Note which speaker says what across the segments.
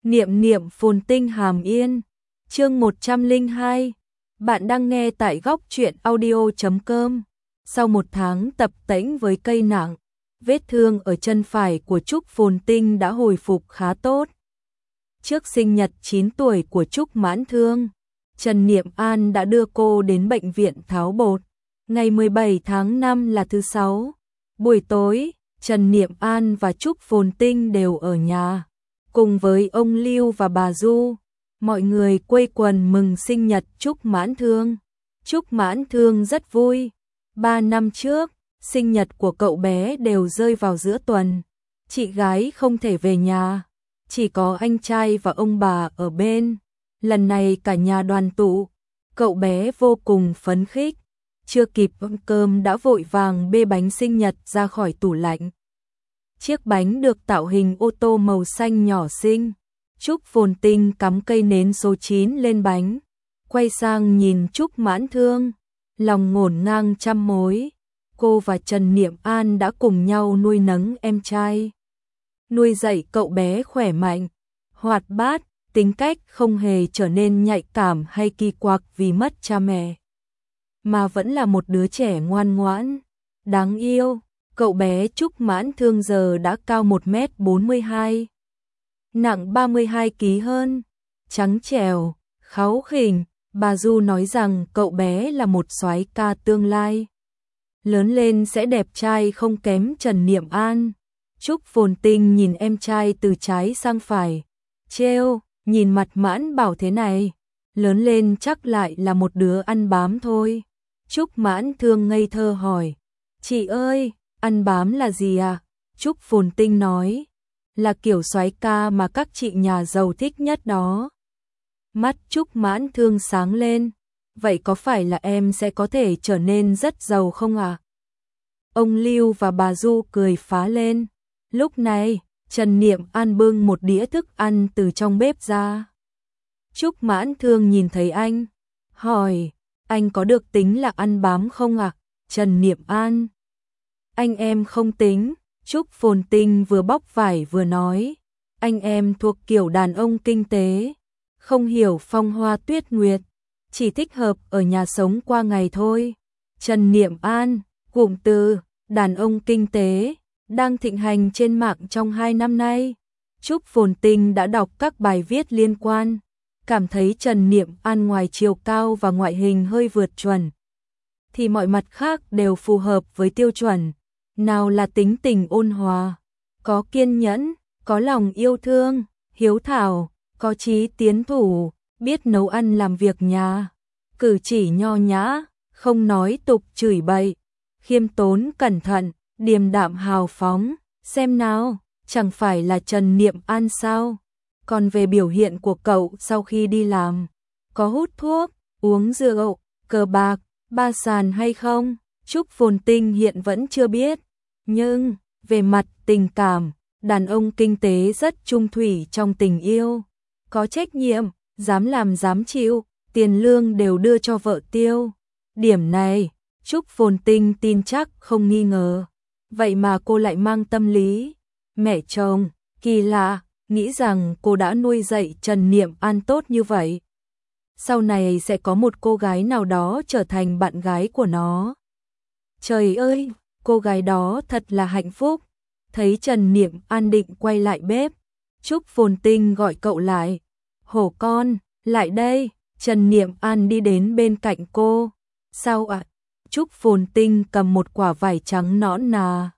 Speaker 1: Niệm niệm phồn tinh hàm yên. Chương 102. Bạn đang nghe tại góc truyện audio.com. Sau một tháng tập tễnh với cây nặng, vết thương ở chân phải của Trúc Phồn Tinh đã hồi phục khá tốt. Trước sinh nhật 9 tuổi của Trúc Mãn Thương, Trần Niệm An đã đưa cô đến bệnh viện tháo bột. Ngày 17 tháng 5 là thứ Sáu. Buổi tối, Trần Niệm An và Trúc Phồn Tinh đều ở nhà, cùng với ông Lưu và bà Du. Mọi người quây quần mừng sinh nhật Trúc Mãn Thương. Trúc Mãn Thương rất vui. 3 năm trước, sinh nhật của cậu bé đều rơi vào giữa tuần. Chị gái không thể về nhà, chỉ có anh trai và ông bà ở bên. Lần này cả nhà đoàn tụ, cậu bé vô cùng phấn khích. Chưa kịp ăn cơm đã vội vàng bê bánh sinh nhật ra khỏi tủ lạnh. Chiếc bánh được tạo hình ô tô màu xanh nhỏ xinh. Trúc Phồn Tinh cắm cây nến số 9 lên bánh, quay sang nhìn Trúc Mãn Thương, lòng ngổn ngang trăm mối. Cô và Trần Niệm An đã cùng nhau nuôi nấng em trai, nuôi dạy cậu bé khỏe mạnh, hoạt bát, tính cách không hề trở nên nhạy cảm hay kỳ quặc vì mất cha mẹ, mà vẫn là một đứa trẻ ngoan ngoãn, đáng yêu. Cậu bé Trúc Mãn Thương giờ đã cao 1m42, nặng 32 kg hơn, trắng trẻo, kháu khỉnh. Bà Du nói rằng cậu bé là một soái ca tương lai, lớn lên sẽ đẹp trai không kém Trần Niệm An. Trúc Phồn Tinh nhìn em trai từ trái sang phải, trêu, nhìn mặt Mãn bảo thế này, lớn lên chắc lại là một đứa ăn bám thôi. Trúc Mãn Thương ngây thơ hỏi, chị ơi, ăn bám là gì à? Trúc Phồn Tinh nói, là kiểu soái ca mà các chị nhà giàu thích nhất đó. Mắt Trúc Mãn Thương sáng lên, vậy có phải là em sẽ có thể trở nên rất giàu không à? Ông Lưu và bà Du cười phá lên. Lúc này, Trần Niệm An bưng một đĩa thức ăn từ trong bếp ra. Trúc Mãn Thương nhìn thấy anh, hỏi, anh có được tính là ăn bám không à? Trần Niệm An, anh em không tính. Trúc Phồn Tinh vừa bóc vải vừa nói, anh em thuộc kiểu đàn ông kinh tế, không hiểu phong hoa tuyết nguyệt, chỉ thích hợp ở nhà sống qua ngày thôi. Trần Niệm An, cụm từ đàn ông kinh tế đang thịnh hành trên mạng trong 2 năm nay. Trúc Phồn Tinh đã đọc các bài viết liên quan, cảm thấy Trần Niệm An ngoài chiều cao và ngoại hình hơi vượt chuẩn, thì mọi mặt khác đều phù hợp với tiêu chuẩn. Nào là tính tình ôn hòa, có kiên nhẫn, có lòng yêu thương, hiếu thảo, có chí tiến thủ, biết nấu ăn làm việc nhà, cử chỉ nho nhã, không nói tục chửi bậy, khiêm tốn cẩn thận, điềm đạm hào phóng. Xem nào, chẳng phải là Trần Niệm An sao? Còn về biểu hiện của cậu sau khi đi làm, có hút thuốc, uống rượu, cờ bạc, ba sàn hay không? Trúc Phồn Tinh hiện vẫn chưa biết, nhưng về mặt tình cảm, đàn ông kinh tế rất trung thủy trong tình yêu, có trách nhiệm, dám làm dám chịu, tiền lương đều đưa cho vợ tiêu. Điểm này, Trúc Phồn Tinh tin chắc không nghi ngờ. Vậy mà cô lại mang tâm lý mẹ chồng, kỳ lạ, nghĩ rằng cô đã nuôi dạy Trần Niệm An tốt như vậy, sau này sẽ có một cô gái nào đó trở thành bạn gái của nó. Trời ơi, cô gái đó thật là hạnh phúc. Thấy Trần Niệm An định quay lại bếp, Trúc Phồn Tinh gọi cậu lại. Hổ con, lại đây. Trần Niệm An đi đến bên cạnh cô. Sao ạ? Trúc Phồn Tinh cầm một quả vải trắng nõn nà,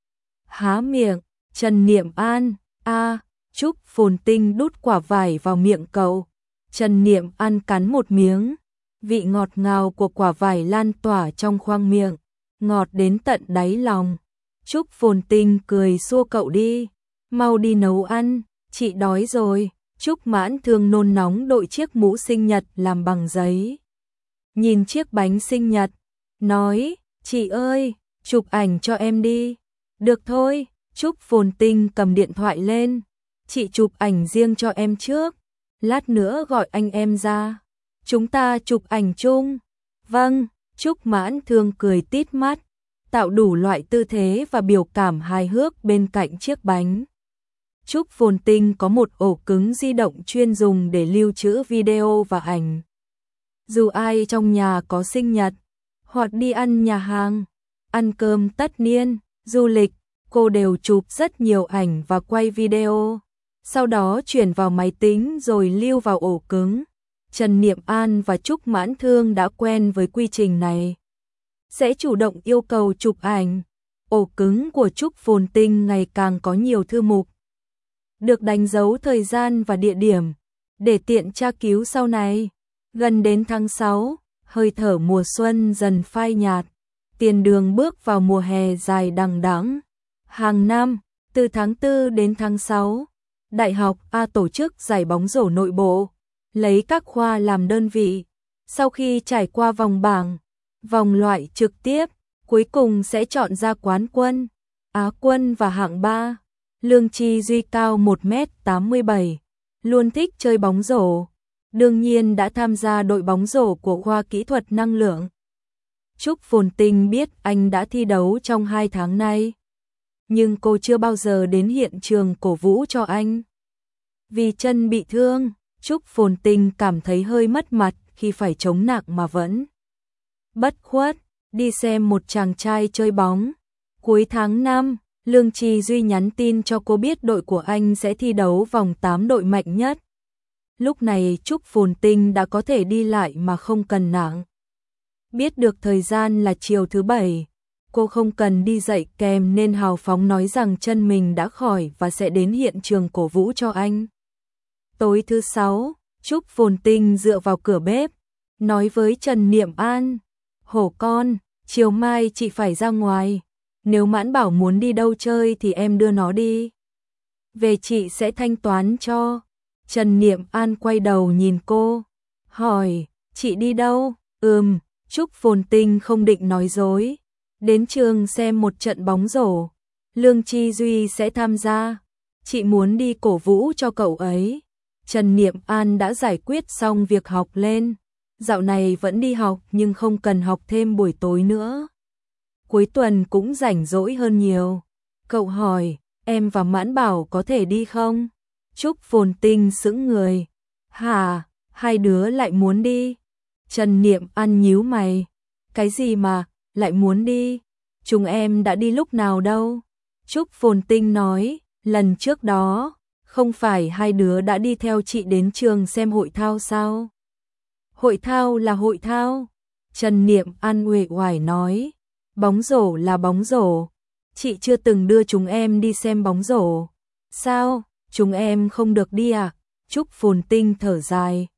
Speaker 1: há miệng. Trần Niệm An, Trúc Phồn Tinh đút quả vải vào miệng cậu. Trần Niệm An cắn một miếng, vị ngọt ngào của quả vải lan tỏa trong khoang miệng, ngọt đến tận đáy lòng. Trúc Phồn Tinh cười xua cậu đi, mau đi nấu ăn, chị đói rồi. Trúc Mãn Thương nôn nóng đội chiếc mũ sinh nhật làm bằng giấy, nhìn chiếc bánh sinh nhật, nói, chị ơi, chụp ảnh cho em đi. Được thôi. Trúc Phồn Tinh cầm điện thoại lên, chị chụp ảnh riêng cho em trước, lát nữa gọi anh em ra, chúng ta chụp ảnh chung. Vâng. Trúc Mãn Thương cười tít mắt, tạo đủ loại tư thế và biểu cảm hài hước bên cạnh chiếc bánh. Trúc Phồn Tinh có một ổ cứng di động chuyên dùng để lưu trữ video và ảnh. Dù ai trong nhà có sinh nhật, hoặc đi ăn nhà hàng, ăn cơm tất niên, du lịch, cô đều chụp rất nhiều ảnh và quay video, sau đó chuyển vào máy tính rồi lưu vào ổ cứng. Trần Niệm An và Trúc Mãn Thương đã quen với quy trình này. Sẽ chủ động yêu cầu chụp ảnh. Ổ cứng của Trúc Phồn Tinh ngày càng có nhiều thư mục, được đánh dấu thời gian và địa điểm, để tiện tra cứu sau này. Gần đến tháng 6, hơi thở mùa xuân dần phai nhạt, tiền đường bước vào mùa hè dài đằng đẵng. Hàng năm, từ tháng 4 đến tháng 6, Đại học A tổ chức giải bóng rổ nội bộ, lấy các khoa làm đơn vị. Sau khi trải qua vòng bảng, vòng loại trực tiếp, cuối cùng sẽ chọn ra quán quân, Á quân và hạng 3. Lương Chi Duy cao 1m87, luôn thích chơi bóng rổ. Đương nhiên đã tham gia đội bóng rổ của khoa kỹ thuật năng lượng. Trúc Phồn Tinh biết anh đã thi đấu trong 2 tháng nay, nhưng cô chưa bao giờ đến hiện trường cổ vũ cho anh. Vì chân bị thương, Trúc Phồn Tinh cảm thấy hơi mất mặt khi phải chống nặng mà vẫn bất khuất đi xem một chàng trai chơi bóng. Cuối tháng 5, Lương Chi Duy nhắn tin cho cô biết đội của anh sẽ thi đấu vòng 8 đội mạnh nhất. Lúc này Trúc Phồn Tinh đã có thể đi lại mà không cần nặng. Biết được thời gian là chiều thứ 7, cô không cần đi dạy kèm nên hào phóng nói rằng chân mình đã khỏi và sẽ đến hiện trường cổ vũ cho anh. Tối thứ 6, Trúc Phồn Tinh dựa vào cửa bếp, nói với Trần Niệm An: "Hổ con, chiều mai chị phải ra ngoài. Nếu Mãn Bảo muốn đi đâu chơi thì em đưa nó đi. Về chị sẽ thanh toán cho." Trần Niệm An quay đầu nhìn cô, hỏi: "Chị đi đâu?" Trúc Phồn Tinh không định nói dối. "Đến trường xem một trận bóng rổ. Lương Chi Duy sẽ tham gia. Chị muốn đi cổ vũ cho cậu ấy." Trần Niệm An đã giải quyết xong việc học lên. Dạo này vẫn đi học nhưng không cần học thêm buổi tối nữa. Cuối tuần cũng rảnh rỗi hơn nhiều. Cậu hỏi: "Em và Mãn Bảo có thể đi không?" Trúc Phồn Tinh sững người. "Hả? Hai đứa lại muốn đi?" Trần Niệm An nhíu mày. "Cái gì mà lại muốn đi? Chúng em đã đi lúc nào đâu?" Trúc Phồn Tinh nói: "Lần trước đó, không phải hai đứa đã đi theo chị đến trường xem hội thao sao?" "Hội thao là hội thao." Trần Niệm An uể oải nói. "Bóng rổ là bóng rổ. Chị chưa từng đưa chúng em đi xem bóng rổ." "Sao, chúng em không được đi à?" Trúc Phồn Tinh thở dài.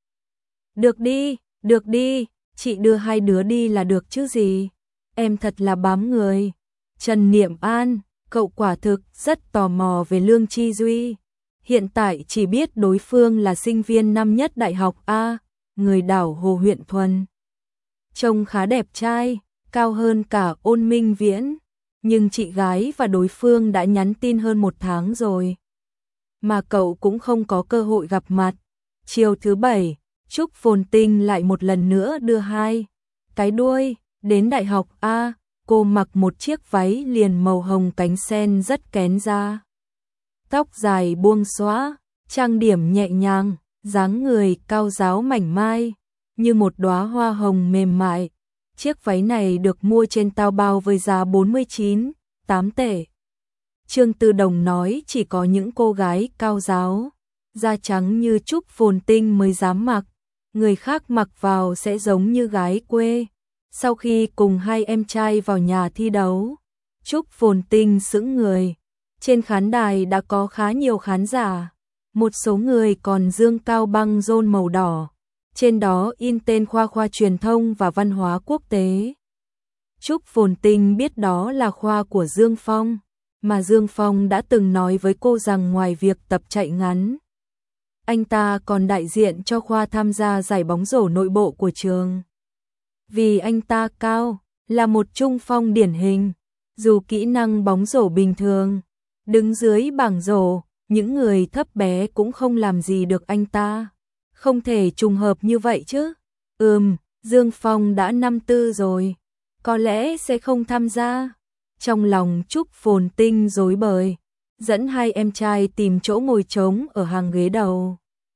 Speaker 1: Được đi, chị đưa hai đứa đi là được chứ gì. Em thật là bám người." Trần Niệm An, cậu quả thực rất tò mò về Lương Chi Duy. Hiện tại chỉ biết đối phương là sinh viên năm nhất Đại học A, người đảo Hồ Huyện Thuần. Trông khá đẹp trai, cao hơn cả Ôn Minh Viễn, nhưng chị gái và đối phương đã nhắn tin hơn 1 tháng rồi, mà cậu cũng không có cơ hội gặp mặt. Chiều thứ 7, Trúc Phồn Tinh lại một lần nữa đưa hai cái đuôi đến Đại học A. Cô mặc một chiếc váy liền màu hồng cánh sen rất kén da, tóc dài buông xõa, trang điểm nhẹ nhàng, dáng người cao ráo mảnh mai, như một đóa hoa hồng mềm mại. Chiếc váy này được mua trên Taobao với giá 49,8 tệ. Trương Tư Đồng nói chỉ có những cô gái cao ráo, da trắng như Trúc Phồn Tinh mới dám mặc, người khác mặc vào sẽ giống như gái quê. Sau khi cùng hai em trai vào nhà thi đấu, Trúc Phồn Tinh sững người. Trên khán đài đã có khá nhiều khán giả, một số người còn dương cao băng rôn màu đỏ, trên đó in tên khoa truyền thông và văn hóa quốc tế. Trúc Phồn Tinh biết đó là khoa của Dương Phong, mà Dương Phong đã từng nói với cô rằng ngoài việc tập chạy ngắn, anh ta còn đại diện cho khoa tham gia giải bóng rổ nội bộ của trường. Vì anh ta cao, là một trung phong điển hình, dù kỹ năng bóng rổ bình thường, đứng dưới bảng rổ, những người thấp bé cũng không làm gì được anh ta. Không thể trùng hợp như vậy chứ. Dương Phong đã 54 rồi, có lẽ sẽ không tham gia. Trong lòng Trúc Phồn Tinh rối bời, dẫn hai em trai tìm chỗ ngồi trống ở hàng ghế đầu.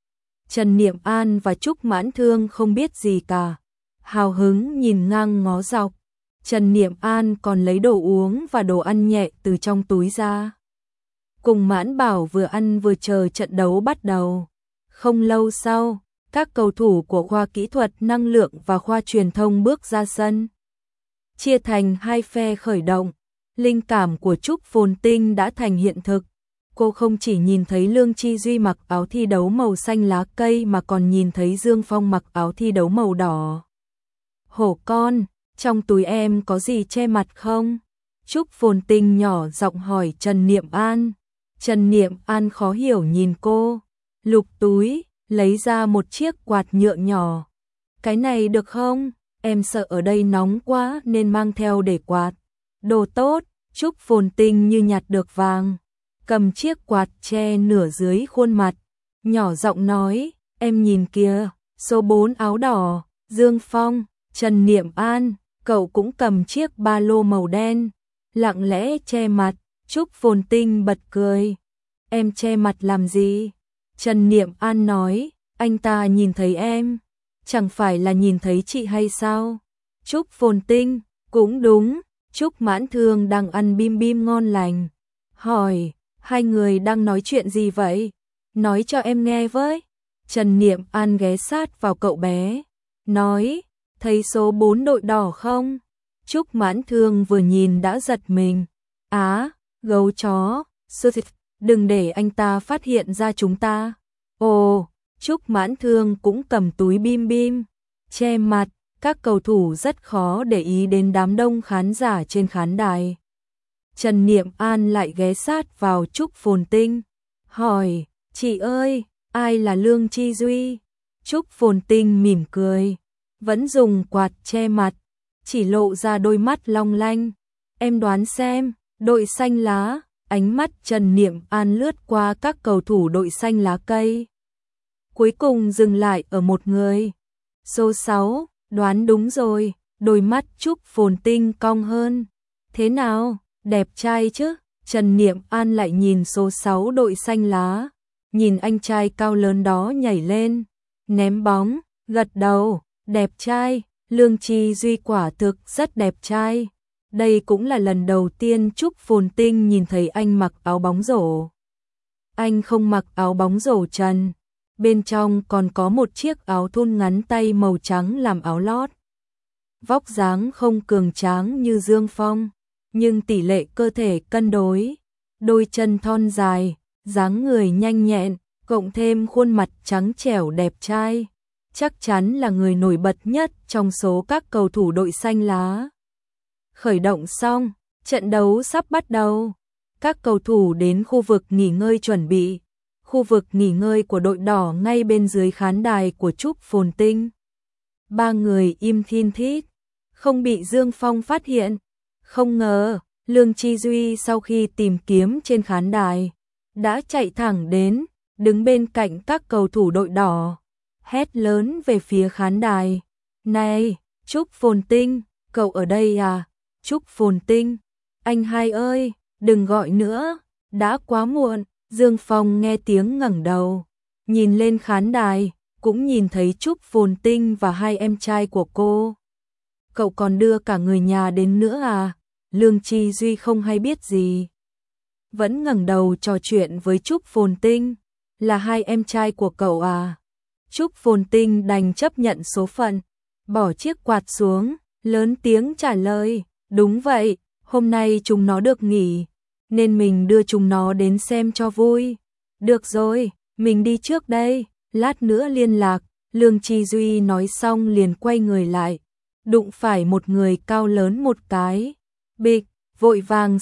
Speaker 1: Trần Niệm An và Trúc Mãn Thương không biết gì cả, hào hứng nhìn ngang ngó dọc. Trần Niệm An còn lấy đồ uống và đồ ăn nhẹ từ trong túi ra. Cùng Mãn Bảo vừa ăn vừa chờ trận đấu bắt đầu. Không lâu sau, các cầu thủ của khoa kỹ thuật năng lượng và khoa truyền thông bước ra sân. Chia thành hai phe khởi động, linh cảm của Trúc Phồn Tinh đã thành hiện thực. Cô không chỉ nhìn thấy Lương Chi Duy mặc áo thi đấu màu xanh lá cây mà còn nhìn thấy Dương Phong mặc áo thi đấu màu đỏ. Hổ con, trong túi em có gì che mặt không? Trúc Phồn Tinh nhỏ giọng hỏi Trần Niệm An. Trần Niệm An khó hiểu nhìn cô, lục túi, lấy ra một chiếc quạt nhựa nhỏ. Cái này được không? Em sợ ở đây nóng quá nên mang theo để quạt. Đồ tốt, Trúc Phồn Tinh như nhặt được vàng, cầm chiếc quạt che nửa dưới khuôn mặt, nhỏ giọng nói, em nhìn kìa, số 4 áo đỏ, Dương Phong. Trần Niệm An, cậu cũng cầm chiếc ba lô màu đen, lặng lẽ che mặt. Trúc Phồn Tinh bật cười. Em che mặt làm gì? Trần Niệm An nói, anh ta nhìn thấy em, chẳng phải là nhìn thấy chị hay sao? Trúc Phồn Tinh, cũng đúng. Trúc Mãn Thương đang ăn bim bim ngon lành, hỏi, hai người đang nói chuyện gì vậy? Nói cho em nghe với. Trần Niệm An ghé sát vào cậu bé, nói, thấy số 4 đội đỏ không? Trúc Mãn Thương vừa nhìn đã giật mình. Á, gấu chó, đừng để anh ta phát hiện ra chúng ta. Ồ, Trúc Mãn Thương cũng cầm túi bim bim, che mặt. Các cầu thủ rất khó để ý đến đám đông khán giả trên khán đài. Trần Niệm An lại ghé sát vào Trúc Phồn Tinh, hỏi, chị ơi, ai là Lương Chi Duy? Trúc Phồn Tinh mỉm cười, vẫn dùng quạt che mặt, chỉ lộ ra đôi mắt long lanh. Em đoán xem, đội xanh lá. Ánh mắt Trần Niệm An lướt qua các cầu thủ đội xanh lá cây, cuối cùng dừng lại ở một người. Số 6, đoán đúng rồi. Đôi mắt Trúc Phồn Tinh cong hơn. Thế nào, đẹp trai chứ? Trần Niệm An lại nhìn số 6 đội xanh lá, nhìn anh trai cao lớn đó nhảy lên, ném bóng, gật đầu, đẹp trai. Lương Chi Duy quả thực rất đẹp trai. Đây cũng là lần đầu tiên Trúc Phồn Tinh nhìn thấy anh mặc áo bóng rổ. Anh không mặc áo bóng rổ trần, bên trong còn có một chiếc áo thun ngắn tay màu trắng làm áo lót. Vóc dáng không cường tráng như Dương Phong, nhưng tỷ lệ cơ thể cân đối, đôi chân thon dài, dáng người nhanh nhẹn, cộng thêm khuôn mặt trắng trẻo đẹp trai, chắc chắn là người nổi bật nhất trong số các cầu thủ đội xanh lá. Khởi động xong, trận đấu sắp bắt đầu. Các cầu thủ đến khu vực nghỉ ngơi chuẩn bị. Khu vực nghỉ ngơi của đội đỏ ngay bên dưới khán đài của Trúc Phồn Tinh. Ba người im thin thít, không bị Dương Phong phát hiện. Không ngờ, Lương Chi Duy sau khi tìm kiếm trên khán đài, đã chạy thẳng đến, đứng bên cạnh các cầu thủ đội đỏ, hét lớn về phía khán đài. Này, Trúc Phồn Tinh, cậu ở đây à? Trúc Phồn Tinh, anh hai ơi, đừng gọi nữa, đã quá muộn. Dương Phong nghe tiếng ngẩng đầu, nhìn lên khán đài, cũng nhìn thấy Trúc Phồn Tinh và hai em trai của cô. Cậu còn đưa cả người nhà đến nữa à? Lương Chi Duy không hay biết gì, vẫn ngẩng đầu trò chuyện với Trúc Phồn Tinh. Là hai em trai của cậu à? Trúc Phồn Tinh đành chấp nhận số phận, bỏ chiếc quạt xuống, lớn tiếng trả lời. Đúng vậy, hôm nay chúng nó được nghỉ, nên mình đưa chúng nó đến xem cho vui. Được rồi, mình đi trước đây, lát nữa liên lạc. Lương Chi Duy nói xong liền quay người lại, đụng phải một người cao lớn một cái. Bịch, vội vàng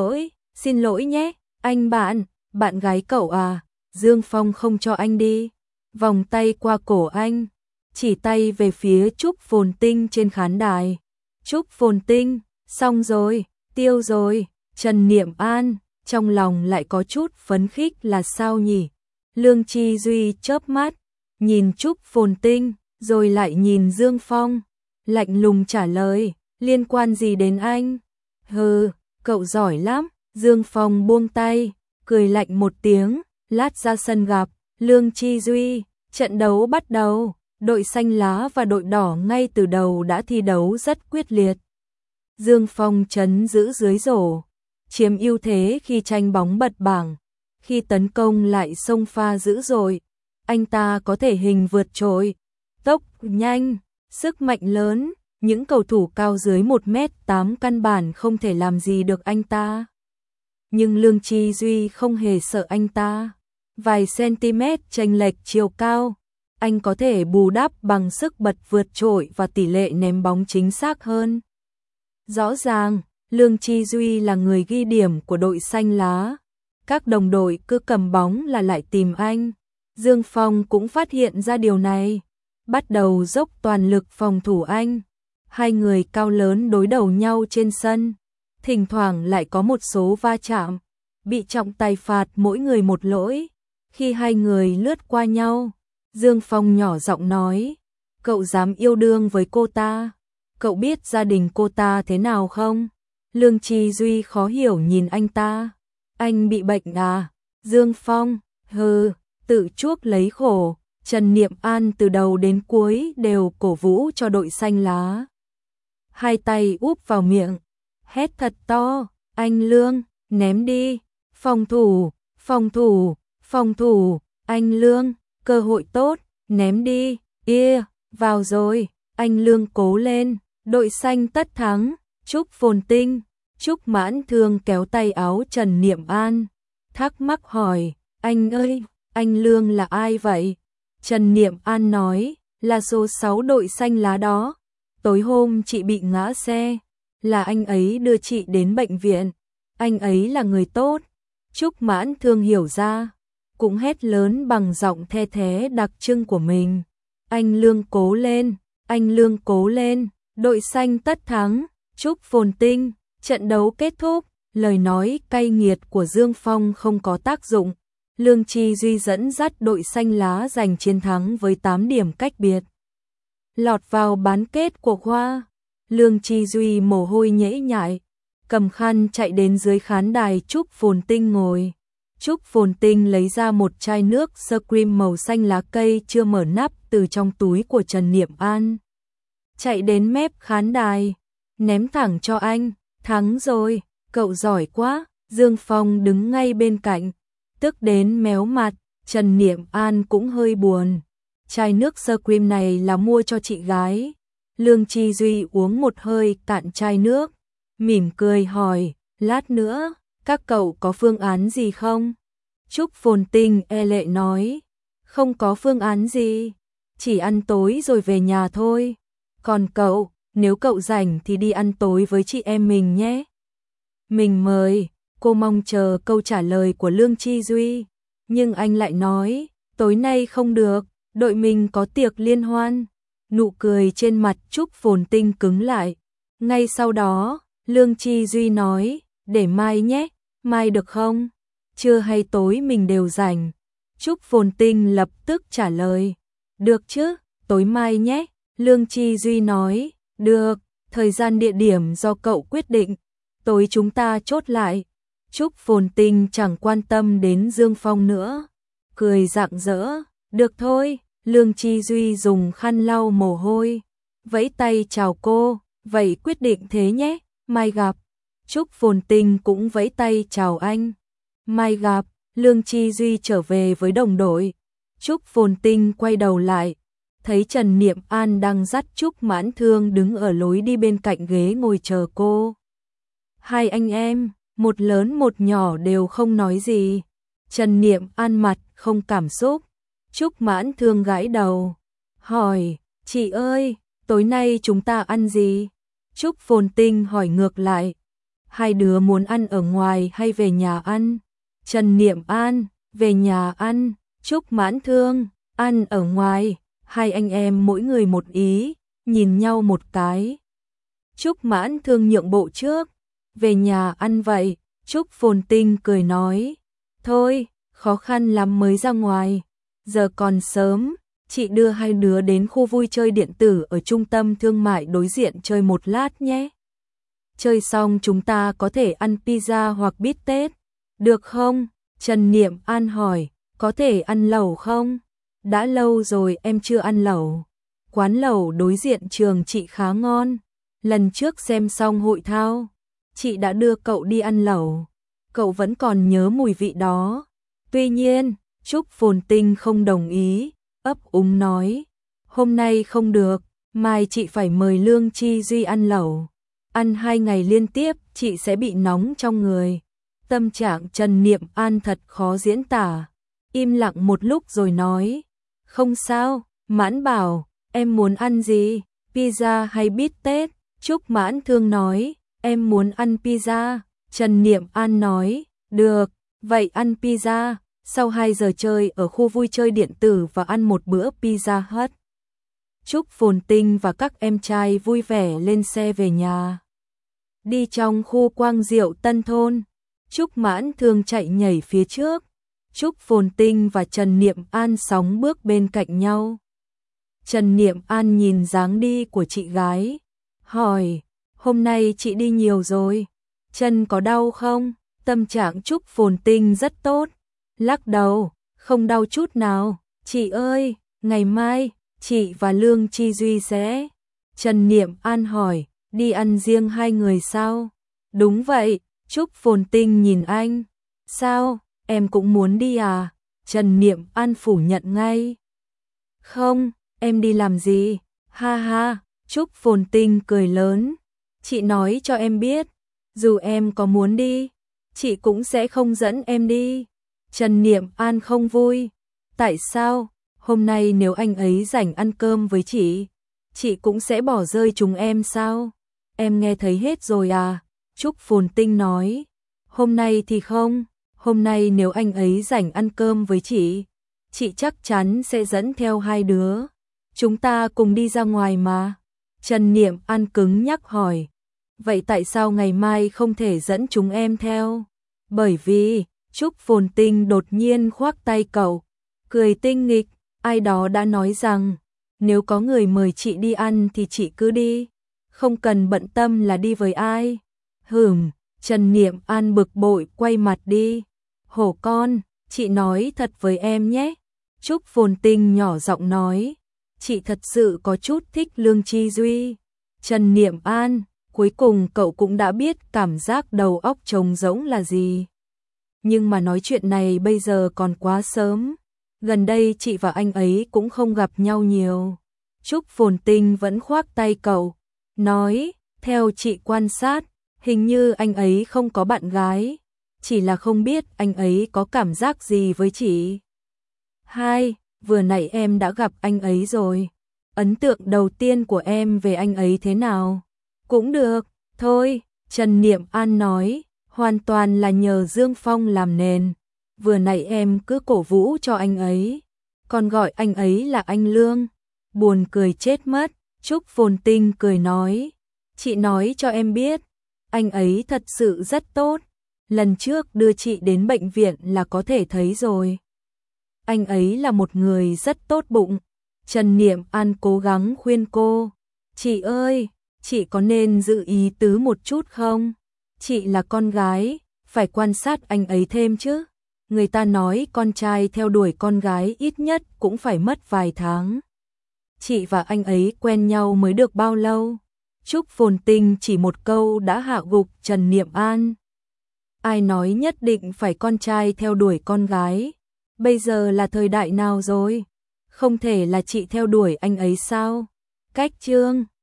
Speaker 1: xin lỗi nhé, anh bạn gái cậu à? Dương Phong không cho anh đi, vòng tay qua cổ anh, chỉ tay về phía Trúc Phồn Tinh trên khán đài. Trúc Phồn Tinh, xong rồi, tiêu rồi. Trần Niệm An, trong lòng lại có chút phấn khích là sao nhỉ? Lương Chi Duy chớp mắt, nhìn Trúc Phồn Tinh, rồi lại nhìn Dương Phong, lạnh lùng trả lời, liên quan gì đến anh? Hừ, cậu giỏi lắm. Dương Phong buông tay, cười lạnh một tiếng, lát ra sân gặp, Lương Chi Duy, trận đấu bắt đầu, đội xanh lá và đội đỏ ngay từ đầu đã thi đấu rất quyết liệt. Dương Phong trấn giữ dưới rổ, chiếm ưu thế khi tranh bóng bật bảng, khi tấn công lại xông pha dữ dội, anh ta có thể hình vượt trội, tốc nhanh, sức mạnh lớn, những cầu thủ cao dưới 1m8 căn bản không thể làm gì được anh ta. Nhưng Lương Chi Duy không hề sợ anh ta, vài cm chênh lệch chiều cao, anh có thể bù đắp bằng sức bật vượt trội và tỷ lệ ném bóng chính xác hơn. Rõ ràng, Lương Chi Duy là người ghi điểm của đội xanh lá. Các đồng đội cứ cầm bóng là lại tìm anh. Dương Phong cũng phát hiện ra điều này, bắt đầu dốc toàn lực phòng thủ anh. Hai người cao lớn đối đầu nhau trên sân, thỉnh thoảng lại có một số va chạm, bị trọng tài phạt mỗi người một lỗi. Khi hai người lướt qua nhau, Dương Phong nhỏ giọng nói, cậu dám yêu đương với cô ta, cậu biết gia đình cô ta thế nào không? Lương Chi Duy khó hiểu nhìn anh ta, anh bị bệnh à? Dương Phong, hừ, tự chuốc lấy khổ. Trần Niệm An từ đầu đến cuối đều cổ vũ cho đội xanh lá. Hai tay úp vào miệng, hét thật to, anh Lương, ném đi, phòng thủ, phòng thủ, phòng thủ, anh Lương, cơ hội tốt, ném đi, vào rồi, anh Lương cố lên, đội xanh tất thắng. Trúc Phồn Tinh, Trúc Mãn Thương kéo tay áo Trần Niệm An, thắc mắc hỏi, anh ơi, anh Lương là ai vậy? Trần Niệm An nói, là số 6 đội xanh lá đó. Tối hôm chị bị ngã xe, là anh ấy đưa chị đến bệnh viện. Anh ấy là người tốt. Trúc Mãn Thương hiểu ra, cũng hét lớn bằng giọng the thé đặc trưng của mình. Anh Lương cố lên, anh Lương cố lên, đội xanh tất thắng. Trúc Phồn Tinh, trận đấu kết thúc, lời nói cay nghiệt của Dương Phong không có tác dụng. Lương Chi Duy dẫn dắt đội xanh lá giành chiến thắng với 8 điểm cách biệt. Lọt vào bán kết của khoa, Lương Chi Duy mồ hôi nhễ nhại, cầm khăn chạy đến dưới khán đài Trúc Phồn Tinh ngồi. Trúc Phồn Tinh lấy ra một chai nước sơ cream màu xanh lá cây chưa mở nắp từ trong túi của Trần Niệm An. Chạy đến mép khán đài, ném thẳng cho anh, thắng rồi, cậu giỏi quá. Dương Phong đứng ngay bên cạnh, tức đến méo mặt. Trần Niệm An cũng hơi buồn, chai nước sơ cream này là mua cho chị gái. Lương Chi Duy uống một hơi cạn chai nước, mỉm cười hỏi, lát nữa, các cậu có phương án gì không? Trúc Phồn Tinh e lệ nói, không có phương án gì, chỉ ăn tối rồi về nhà thôi. Còn cậu, nếu cậu rảnh thì đi ăn tối với chị em mình nhé. Mình mời. Cô mong chờ câu trả lời của Lương Chi Duy, nhưng anh lại nói, tối nay không được, đội mình có tiệc liên hoan. Nụ cười trên mặt Trúc Phồn Tinh cứng lại. Ngay sau đó, Lương Chi Duy nói, để mai nhé, mai được không? Trưa hay tối mình đều rảnh. Trúc Phồn Tinh lập tức trả lời, được chứ, tối mai nhé. Lương Chi Duy nói, được, thời gian địa điểm do cậu quyết định, tối chúng ta chốt lại. Trúc Phồn Tinh chẳng quan tâm đến Dương Phong nữa, cười rạng rỡ, được thôi. Lương Chi Duy dùng khăn lau mồ hôi, vẫy tay chào cô, vậy quyết định thế nhé, mai gặp. Trúc Phồn Tinh cũng vẫy tay chào anh, mai gặp. Lương Chi Duy trở về với đồng đội. Trúc Phồn Tinh quay đầu lại, thấy Trần Niệm An đang dắt Trúc Mãn Thương đứng ở lối đi bên cạnh ghế ngồi chờ cô. Hai anh em, một lớn một nhỏ đều không nói gì. Trần Niệm An mặt không cảm xúc. Trúc Mãn Thương gãi đầu, hỏi, chị ơi, tối nay chúng ta ăn gì? Trúc Phồn Tinh hỏi ngược lại, hai đứa muốn ăn ở ngoài hay về nhà ăn? Trần Niệm An, về nhà ăn. Trúc Mãn Thương, ăn ở ngoài. Hai anh em mỗi người một ý, nhìn nhau một cái. Trúc Mãn Thương nhượng bộ trước, về nhà ăn vậy. Trúc Phồn Tinh cười nói, thôi, khó khăn lắm mới ra ngoài, giờ còn sớm, chị đưa hai đứa đến khu vui chơi điện tử ở trung tâm thương mại đối diện chơi một lát nhé. Chơi xong chúng ta có thể ăn pizza hoặc bít tết, được không? Trần Niệm An hỏi, có thể ăn lẩu không? Đã lâu rồi em chưa ăn lẩu. Quán lẩu đối diện trường chị khá ngon. Lần trước xem xong hội thao, chị đã đưa cậu đi ăn lẩu. Cậu vẫn còn nhớ mùi vị đó. Tuy nhiên, Trúc Phồn Tinh không đồng ý, ấp úng nói, hôm nay không được, mai chị phải mời Lương Chi Duy ăn lẩu. Ăn 2 ngày liên tiếp, chị sẽ bị nóng trong người. Tâm trạng Trần Niệm An thật khó diễn tả. Im lặng một lúc rồi nói, không sao, Mãn bảo, em muốn ăn gì, pizza hay bít tết? Trúc Mãn Thương nói, em muốn ăn pizza. Trần Niệm An nói, được, vậy ăn pizza. Sau 2 giờ chơi ở khu vui chơi điện tử và ăn một bữa Pizza Hut. Trúc Phồn Tinh và các em trai vui vẻ lên xe về nhà. Đi trong khu quang diệu Tân Thôn, Trúc Mãn Thương chạy nhảy phía trước. Trúc Phồn Tinh và Trần Niệm An sóng bước bên cạnh nhau. Trần Niệm An nhìn dáng đi của chị gái, hỏi, hôm nay chị đi nhiều rồi, chân có đau không? Tâm trạng Trúc Phồn Tinh rất tốt, lắc đầu, không đau chút nào. Chị ơi, ngày mai, chị và Lương Chi Duy sẽ... Trần Niệm An hỏi, đi ăn riêng 2 người sao? Đúng vậy, Trúc Phồn Tinh nhìn anh. Sao, em cũng muốn đi à? Trần Niệm An phủ nhận ngay. Không, em đi làm gì? Ha ha, Trúc Phồn Tinh cười lớn. Chị nói cho em biết, dù em có muốn đi, chị cũng sẽ không dẫn em đi. Trần Niệm An không vui. Tại sao? Hôm nay nếu anh ấy rảnh ăn cơm với chị cũng sẽ bỏ rơi chúng em sao? Em nghe thấy hết rồi à? Trúc Phồn Tinh nói. Hôm nay thì không, hôm nay nếu anh ấy rảnh ăn cơm với chị chắc chắn sẽ dẫn theo 2 đứa. Chúng ta cùng đi ra ngoài mà. Trần Niệm An cứng nhắc hỏi. Vậy tại sao ngày mai không thể dẫn chúng em theo? Bởi vì... Trúc Phồn Tinh đột nhiên khoác tay cậu, cười tinh nghịch, ai đó đã nói rằng, nếu có người mời chị đi ăn thì chị cứ đi, không cần bận tâm là đi với ai. Trần Niệm An bực bội quay mặt đi. Hổ con, chị nói thật với em nhé. Trúc Phồn Tinh nhỏ giọng nói, chị thật sự có chút thích Lương Chi Duy. Trần Niệm An, cuối cùng cậu cũng đã biết cảm giác đầu óc trống rỗng là gì. Nhưng mà nói chuyện này bây giờ còn quá sớm. Gần đây chị và anh ấy cũng không gặp nhau nhiều. Trúc Phồn Tinh vẫn khoác tay cậu, nói, theo chị quan sát, hình như anh ấy không có bạn gái, chỉ là không biết anh ấy có cảm giác gì với chị. Vừa nãy em đã gặp anh ấy rồi. Ấn tượng đầu tiên của em về anh ấy thế nào? Cũng được, thôi, Trần Niệm An nói. Hoàn toàn là nhờ Dương Phong làm nền. Vừa nãy em cứ cổ vũ cho anh ấy, còn gọi anh ấy là anh Lương. Buồn cười chết mất. Trúc Phồn Tinh cười nói, chị nói cho em biết, anh ấy thật sự rất tốt. Lần trước đưa chị đến bệnh viện là có thể thấy rồi. Anh ấy là một người rất tốt bụng. Trần Niệm An cố gắng khuyên cô, chị ơi, chị có nên giữ ý tứ một chút không? Chị là con gái, phải quan sát anh ấy thêm chứ. Người ta nói con trai theo đuổi con gái ít nhất cũng phải mất vài tháng. Chị và anh ấy quen nhau mới được bao lâu? Trúc Phồn Tinh chỉ một câu đã hạ gục Trần Niệm An. Ai nói nhất định phải con trai theo đuổi con gái? Bây giờ là thời đại nào rồi? Không thể là chị theo đuổi anh ấy sao? Cách chương